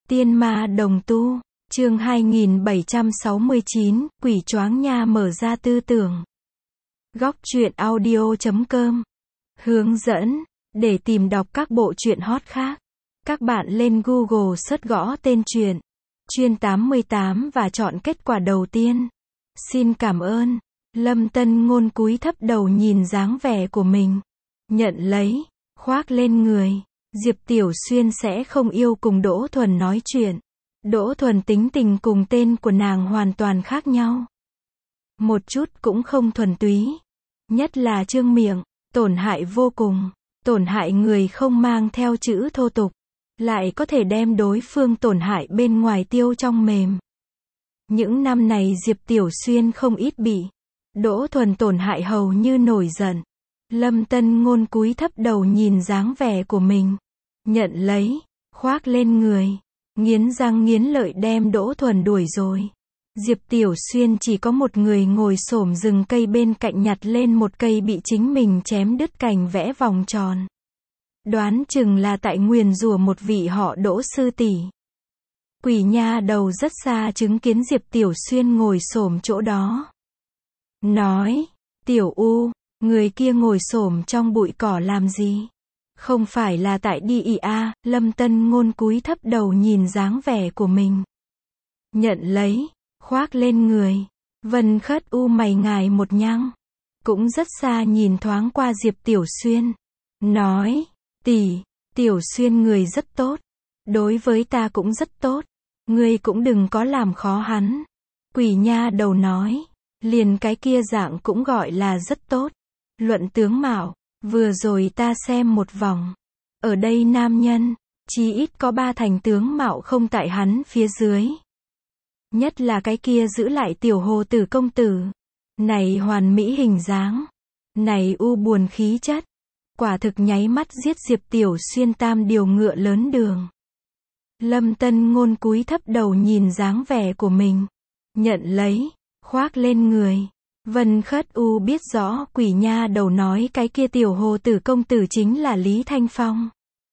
Tiên ma đồng tu, chương 2769, quỷ choáng nha mở ra tư tưởng. Góc truyện audio.com hướng dẫn, để tìm đọc các bộ truyện hot khác. Các bạn lên Google search gõ tên truyện, Chuyên 88 và chọn kết quả đầu tiên. Xin cảm ơn. Lâm Tân Ngôn cúi thấp đầu nhìn dáng vẻ của mình. Nhận lấy, khoác lên người. Diệp Tiểu Xuyên sẽ không yêu cùng Đỗ Thuần nói chuyện. Đỗ Thuần tính tình cùng tên của nàng hoàn toàn khác nhau. Một chút cũng không thuần túy. Nhất là trương miệng, tổn hại vô cùng. Tổn hại người không mang theo chữ thô tục. Lại có thể đem đối phương tổn hại bên ngoài tiêu trong mềm. Những năm này Diệp Tiểu Xuyên không ít bị Đỗ Thuần tổn hại hầu như nổi giận. Lâm Tân Ngôn cúi thấp đầu nhìn dáng vẻ của mình. Nhận lấy, khoác lên người. Nghiến răng nghiến lợi đem Đỗ Thuần đuổi rồi. Diệp Tiểu Xuyên chỉ có một người ngồi xổm rừng cây bên cạnh nhặt lên một cây bị chính mình chém đứt cành vẽ vòng tròn. Đoán chừng là tại nguyền rủa một vị họ Đỗ sư tỷ. Quỷ nha đầu rất xa chứng kiến Diệp Tiểu Xuyên ngồi xổm chỗ đó. Nói, Tiểu U, người kia ngồi xổm trong bụi cỏ làm gì? Không phải là tại đi ị a, Lâm Tân Ngôn cúi thấp đầu nhìn dáng vẻ của mình. Nhận lấy, khoác lên người. Vân Khất U mày ngài một nhăng. Cũng rất xa nhìn thoáng qua Diệp Tiểu Xuyên. Nói, tỷ, Tiểu Xuyên người rất tốt. Đối với ta cũng rất tốt. Ngươi cũng đừng có làm khó hắn. Quỷ nha đầu nói, liền cái kia dạng cũng gọi là rất tốt. Luận tướng mạo, vừa rồi ta xem một vòng. Ở đây nam nhân, chí ít có 3 thành tướng mạo không tại hắn phía dưới. Nhất là cái kia giữ lại tiểu hồ tử công tử. Này hoàn mỹ hình dáng. Này u buồn khí chất. Quả thực nháy mắt giết Diệp Tiểu Xuyên tam điều ngựa lớn đường. Lâm Tân Ngôn cúi thấp đầu nhìn dáng vẻ của mình. Nhận lấy, khoác lên người. Vân Khất U biết rõ quỷ nha đầu nói cái kia tiểu hồ tử công tử chính là Lý Thanh Phong.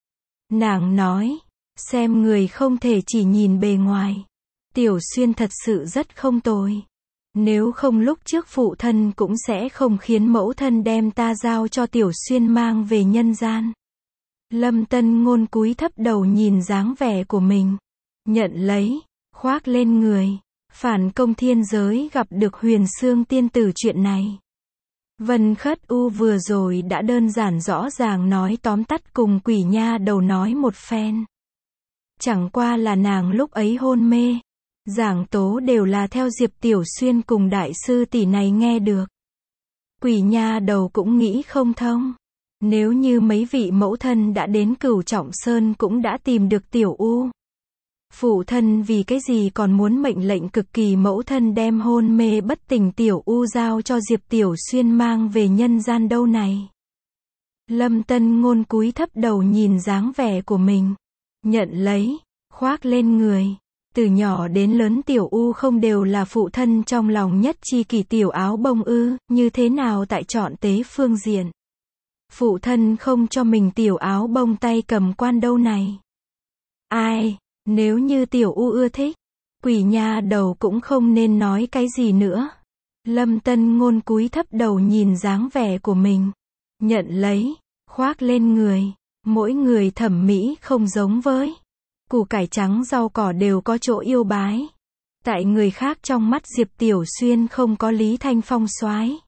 Nàng nói, xem người không thể chỉ nhìn bề ngoài. Tiểu Xuyên thật sự rất không tồi. Nếu không lúc trước phụ thân cũng sẽ không khiến mẫu thân đem ta giao cho Tiểu Xuyên mang về nhân gian. Lâm Tân Ngôn cúi thấp đầu nhìn dáng vẻ của mình. Nhận lấy, khoác lên người. Phản công thiên giới gặp được Huyền Xương tiên tử chuyện này. Vân Khất U vừa rồi đã đơn giản rõ ràng nói tóm tắt cùng quỷ nha đầu nói một phen. Chẳng qua là nàng lúc ấy hôn mê. Giảng tố đều là theo Diệp Tiểu Xuyên cùng đại sư tỷ này nghe được. Quỷ nha đầu cũng nghĩ không thông. Nếu như mấy vị mẫu thân đã đến Cửu Trọng Sơn cũng đã tìm được Tiểu U. Phụ thân vì cái gì còn muốn mệnh lệnh cực kỳ mẫu thân đem hôn mê bất tỉnh Tiểu U giao cho Diệp Tiểu Xuyên mang về nhân gian đâu này. Lâm Tân Ngôn cúi thấp đầu nhìn dáng vẻ của mình. Nhận lấy, khoác lên người. Từ nhỏ đến lớn Tiểu U không đều là phụ thân trong lòng nhất chi kỷ tiểu áo bông ư, như thế nào tại chọn tế phương diện. Phụ thân không cho mình tiểu áo bông tay cầm quan đâu này. Ai, nếu như Tiểu U ưa thích, quỷ nha đầu cũng không nên nói cái gì nữa. Lâm Tân Ngôn cúi thấp đầu nhìn dáng vẻ của mình. Nhận lấy, khoác lên người. Mỗi người thẩm mỹ không giống với. Củ cải trắng rau cỏ đều có chỗ yêu bái. Tại người khác trong mắt Diệp Tiểu Xuyên không có Lý Thanh Phong soái.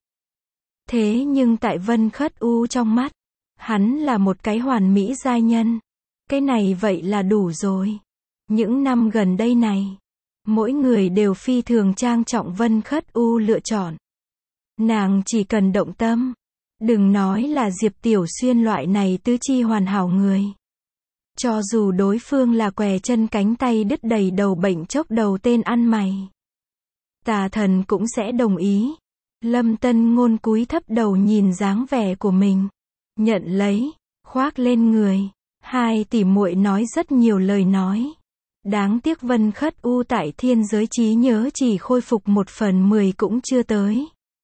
Thế nhưng tại Vân Khất U trong mắt, hắn là một cái hoàn mỹ giai nhân. Cái này vậy là đủ rồi. Những năm gần đây này, mỗi người đều phi thường trang trọng Vân Khất U lựa chọn. Nàng chỉ cần động tâm. Đừng nói là Diệp Tiểu Xuyên loại này tứ chi hoàn hảo người. Cho dù đối phương là què chân cánh tay đứt đầy đầu bệnh chốc đầu tên ăn mày. Tà thần cũng sẽ đồng ý. Lâm Tân Ngôn cúi thấp đầu nhìn dáng vẻ của mình. Nhận lấy, khoác lên người. Hai tỷ muội nói rất nhiều lời nói. Đáng tiếc Vân Khất U tại thiên giới trí nhớ chỉ khôi phục 1/10 cũng chưa tới.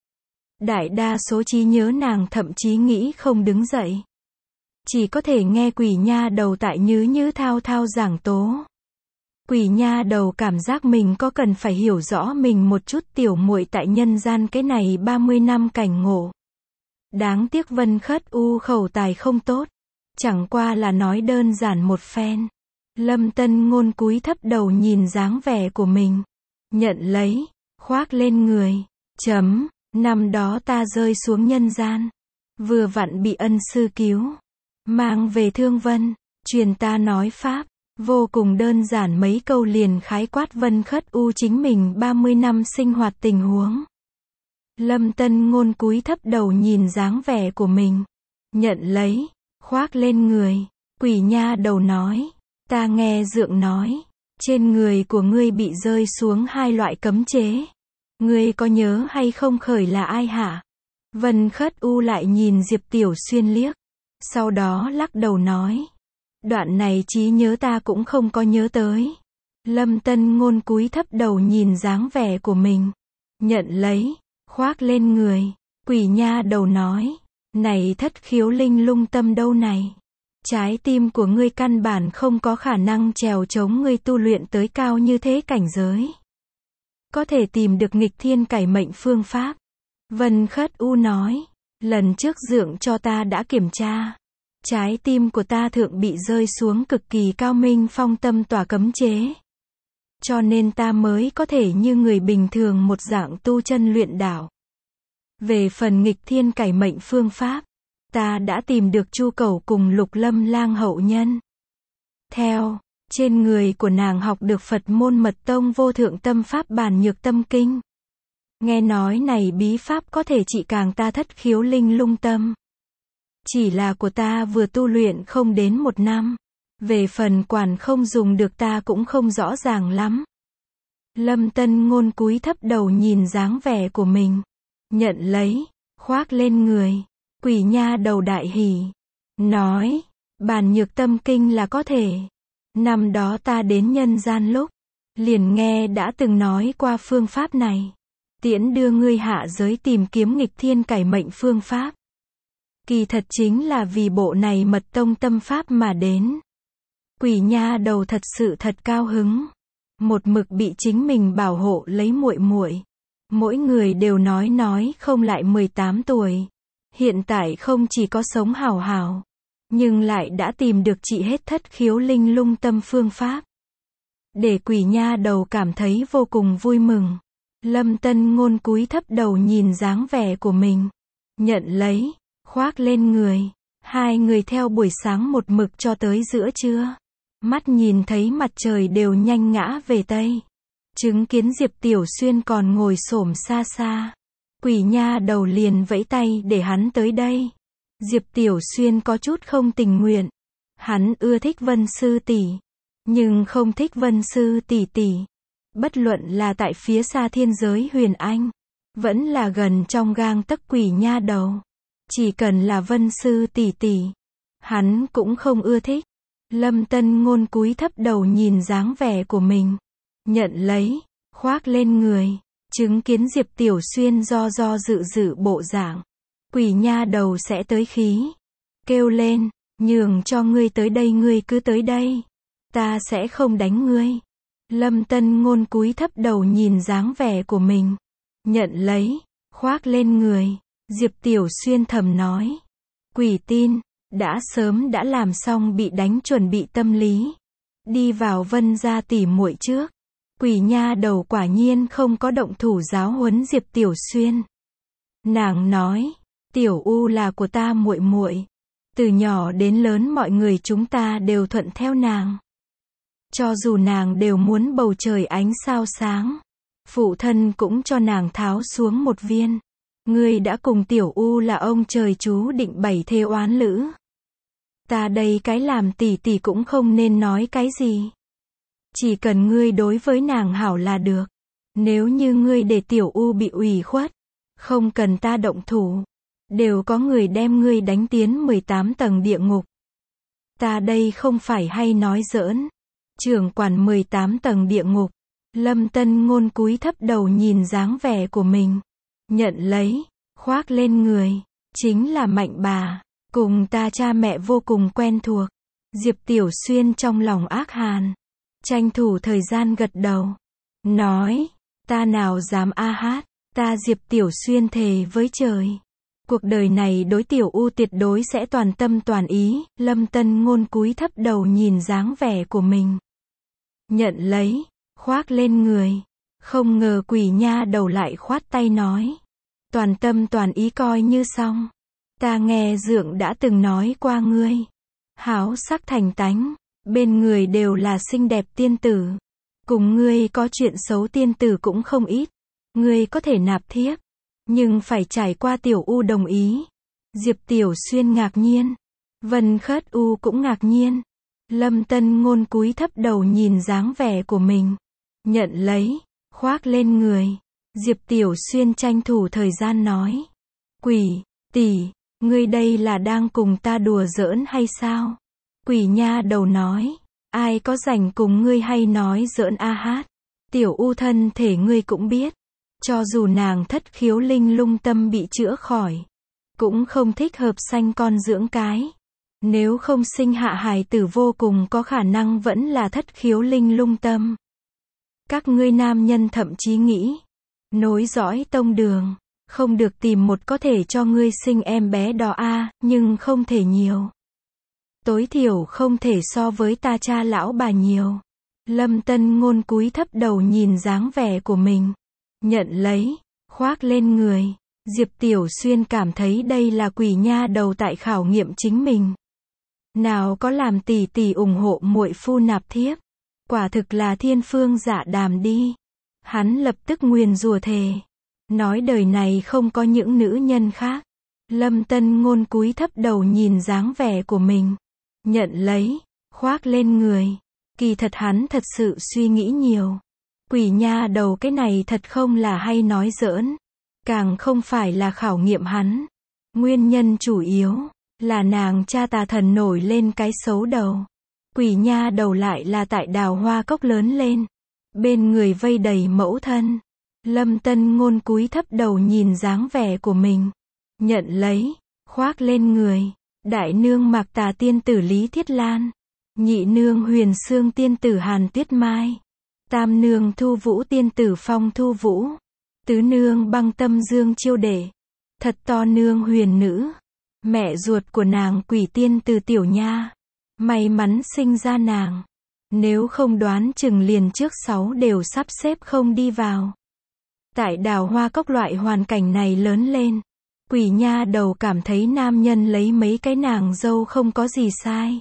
Đại đa số trí nhớ nàng thậm chí nghĩ không đứng dậy. Chỉ có thể nghe quỷ nha đầu tại nhứ nhứ thao thao giảng tố. Quỷ nha đầu cảm giác mình có cần phải hiểu rõ mình một chút, tiểu muội tại nhân gian cái này 30 năm cảnh ngộ. Đáng tiếc Vân Khất U khẩu tài không tốt. Chẳng qua là nói đơn giản một phen. Lâm Tân Ngôn cúi thấp đầu nhìn dáng vẻ của mình. Nhận lấy, khoác lên người. Năm đó ta rơi xuống nhân gian. Vừa vặn bị ân sư cứu. Mang về Thương Vân. Truyền ta nói pháp. Vô cùng đơn giản mấy câu liền khái quát Vân Khất U chính mình 30 năm sinh hoạt tình huống. Lâm Tân Ngôn cúi thấp đầu nhìn dáng vẻ của mình. Nhận lấy, khoác lên người. Quỷ nha đầu nói. Ta nghe dượng nói. Trên người của ngươi bị rơi xuống 2 loại cấm chế. Ngươi có nhớ hay không khởi là ai hả? Vân Khất U lại nhìn Diệp Tiểu Xuyên liếc. Sau đó lắc đầu nói. Đoạn này trí nhớ ta cũng không có nhớ tới. Lâm Tân Ngôn cúi thấp đầu nhìn dáng vẻ của mình. Nhận lấy, khoác lên người. Quỷ nha đầu nói. Này thất khiếu linh lung tâm đâu này. Trái tim của ngươi căn bản không có khả năng trèo chống ngươi tu luyện tới cao như thế cảnh giới. Có thể tìm được nghịch thiên cải mệnh phương pháp. Vân Khất U nói. Lần trước dượng cho ta đã kiểm tra. Trái tim của ta thượng bị rơi xuống cực kỳ cao minh phong tâm tỏa cấm chế. Cho nên ta mới có thể như người bình thường một dạng tu chân luyện đạo. Về phần nghịch thiên cải mệnh phương pháp, ta đã tìm được Chu Cẩu cùng Lục Lâm Lang hậu nhân. Theo, trên người của nàng học được Phật môn mật tông vô thượng tâm pháp Bản Nhược Tâm Kinh. Nghe nói này bí pháp có thể trị càng ta thất khiếu linh lung tâm. Chỉ là của ta vừa tu luyện không đến 1 năm. Về phần quản không dùng được ta cũng không rõ ràng lắm. Lâm Tân Ngôn cúi thấp đầu nhìn dáng vẻ của mình. Nhận lấy, khoác lên người. Quỷ nha đầu đại hỉ. Nói, Bản Nhược Tâm Kinh là có thể. Năm đó ta đến nhân gian lúc, liền nghe đã từng nói qua phương pháp này. Tiễn đưa ngươi hạ giới tìm kiếm nghịch thiên cải mệnh phương pháp. Kỳ thật chính là vì bộ này mật tông tâm pháp mà đến. Quỷ nha đầu thật sự thật cao hứng. Một mực bị chính mình bảo hộ lấy muội muội. Mỗi người đều nói không lại 18 tuổi. Hiện tại không chỉ có sống hảo hảo, nhưng lại đã tìm được trị hết thất khiếu linh lung tâm phương pháp. Để quỷ nha đầu cảm thấy vô cùng vui mừng. Lâm Tân Ngôn cúi thấp đầu nhìn dáng vẻ của mình. Nhận lấy, khoác lên người. Hai người theo buổi sáng một mực cho tới giữa trưa. Mắt nhìn thấy mặt trời đều nhanh ngã về Tây. Chứng kiến Diệp Tiểu Xuyên còn ngồi xổm xa xa. Quỷ nha đầu liền vẫy tay để hắn tới đây. Diệp Tiểu Xuyên có chút không tình nguyện. Hắn ưa thích Vân sư tỷ, nhưng không thích Vân sư tỷ tỷ. Bất luận là tại phía xa thiên giới Huyền Anh, vẫn là gần trong gang tấc quỷ nha đầu. Chỉ cần là Vân sư tỷ tỷ, hắn cũng không ưa thích. Lâm Tân Ngôn cúi thấp đầu nhìn dáng vẻ của mình. Nhận lấy, khoác lên người. Chứng kiến Diệp Tiểu Xuyên do dự bộ dạng. Quỷ nha đầu sẽ tới khí. Kêu lên, nhường cho ngươi tới đây, ngươi cứ tới đây. Ta sẽ không đánh ngươi. Lâm Tân Ngôn cúi thấp đầu nhìn dáng vẻ của mình. Nhận lấy, khoác lên người. Diệp Tiểu Xuyên thầm nói. Quỷ tin, đã sớm đã làm xong bị đánh chuẩn bị tâm lý. Đi vào Vân gia tỉ muội trước. Quỷ nha đầu quả nhiên không có động thủ giáo huấn Diệp Tiểu Xuyên. Nàng nói, Tiểu U là của ta muội muội. Từ nhỏ đến lớn mọi người chúng ta đều thuận theo nàng. Cho dù nàng đều muốn bầu trời ánh sao sáng, phụ thân cũng cho nàng tháo xuống một viên. Ngươi đã cùng Tiểu U là ông trời chú định 7 thê oán lữ. Ta đây cái làm tỷ tỷ cũng không nên nói cái gì. Chỉ cần ngươi đối với nàng hảo là được. Nếu như ngươi để Tiểu U bị ủy khuất, không cần ta động thủ, đều có người đem ngươi đánh tiến 18 tầng địa ngục. Ta đây không phải hay nói giỡn. Trưởng quản 18 tầng địa ngục. Lâm Tân Ngôn cúi thấp đầu nhìn dáng vẻ của mình. Nhận lấy, khoác lên người. Chính là Mạnh bà. Cùng ta cha mẹ vô cùng quen thuộc. Diệp Tiểu Xuyên trong lòng ác hàn. tranh thủ thời gian gật đầu. Nói, ta nào dám a hát, ta Diệp Tiểu Xuyên thề với trời. Cuộc đời này đối Tiểu U tuyệt đối sẽ toàn tâm toàn ý, Lâm Tân Ngôn cúi thấp đầu nhìn dáng vẻ của mình. Nhận lấy, khoác lên người. Không ngờ quỷ nha đầu lại khoát tay nói. Toàn tâm toàn ý coi như xong. Ta nghe Dượng đã từng nói qua ngươi. Háo sắc thành tánh, bên người đều là xinh đẹp tiên tử. Cùng ngươi có chuyện xấu tiên tử cũng không ít. Ngươi có thể nạp thiếp, nhưng phải trải qua Tiểu U đồng ý. Diệp Tiểu Xuyên ngạc nhiên. Vân Khất U cũng ngạc nhiên. Lâm Tân Ngôn cúi thấp đầu nhìn dáng vẻ của mình. Nhận lấy, khoác lên người. Diệp Tiểu Xuyên tranh thủ thời gian nói. Quỷ, tỷ, ngươi đây là đang cùng ta đùa giỡn hay sao? Quỷ nha đầu nói. Ai có rảnh cùng ngươi hay nói giỡn a hát. Tiểu U thân thể ngươi cũng biết. Cho dù nàng thất khiếu linh lung tâm bị chữa khỏi, cũng không thích hợp sanh con dưỡng cái. Nếu không sinh hạ hài tử vô cùng có khả năng vẫn là thất khiếu linh lung tâm. Các ngươi nam nhân thậm chí nghĩ, nối dõi tông đường, không được tìm một có thể cho ngươi sinh em bé đó a, nhưng không thể nhiều. Tối thiểu không thể so với ta cha lão bà nhiều. Lâm Tân Ngôn cúi thấp đầu nhìn dáng vẻ của mình. Nhận lấy, khoác lên người. Diệp Tiểu Xuyên cảm thấy đây là quỷ nha đầu tại khảo nghiệm chính mình. Nào có làm tỷ tỷ ủng hộ muội phu nạp thiếp. Quả thực là thiên phương dạ đàm đi. Hắn lập tức nguyền rủa thề. Nói đời này không có những nữ nhân khác. Lâm Tân Ngôn cúi thấp đầu nhìn dáng vẻ của mình. Nhận lấy, khoác lên người. Kỳ thật hắn thật sự suy nghĩ nhiều. Quỷ nha đầu cái này thật không là hay nói giỡn. Càng không phải là khảo nghiệm hắn. Nguyên nhân chủ yếu là nàng cha tà thần nổi lên cái xấu đầu. Quỷ nha đầu lại là tại Đào Hoa Cốc lớn lên. Bên người vây đầy mẫu thân. Lâm Tân Ngôn cúi thấp đầu nhìn dáng vẻ của mình. Nhận lấy, khoác lên người. Đại nương Mạc Tà tiên tử Lý Thiết Lan. Nhị nương Huyền Xương tiên tử Hàn Tuyết Mai. Tam nương Thu Vũ tiên tử Phong Thu Vũ. Tứ nương Băng Tâm Dương Chiêu Đệ. Thật to nương Huyền Nữ. Mẹ ruột của nàng Quỷ tiên từ Tiểu Nha. May mắn sinh ra nàng. Nếu không đoán chừng liền trước 6 đều sắp xếp không đi vào. Tại Đào Hoa Cốc loại hoàn cảnh này lớn lên. Quỷ nha đầu cảm thấy nam nhân lấy mấy cái nàng dâu không có gì sai.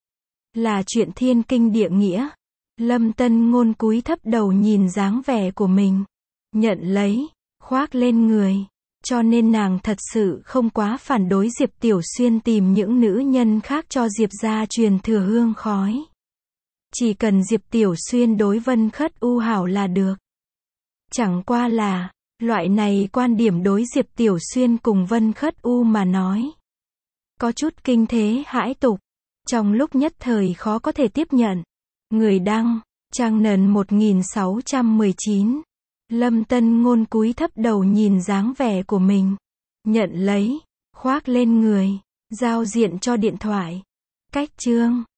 Là chuyện thiên kinh địa nghĩa. Lâm Tân Ngôn cúi thấp đầu nhìn dáng vẻ của mình. Nhận lấy, khoác lên người. Cho nên nàng thật sự không quá phản đối Diệp Tiểu Xuyên tìm những nữ nhân khác cho Diệp gia truyền thừa hương khói. Chỉ cần Diệp Tiểu Xuyên đối Vân Khất U hảo là được. Chẳng qua là, loại này quan điểm đối Diệp Tiểu Xuyên cùng Vân Khất U mà nói. Có chút kinh thế hãi tục. Trong lúc nhất thời khó có thể tiếp nhận. Người đăng, trang nền 1619. Lâm Tân Ngôn cúi thấp đầu nhìn dáng vẻ của mình. Nhận lấy, khoác lên người. Giao diện cho điện thoại. Cách chương.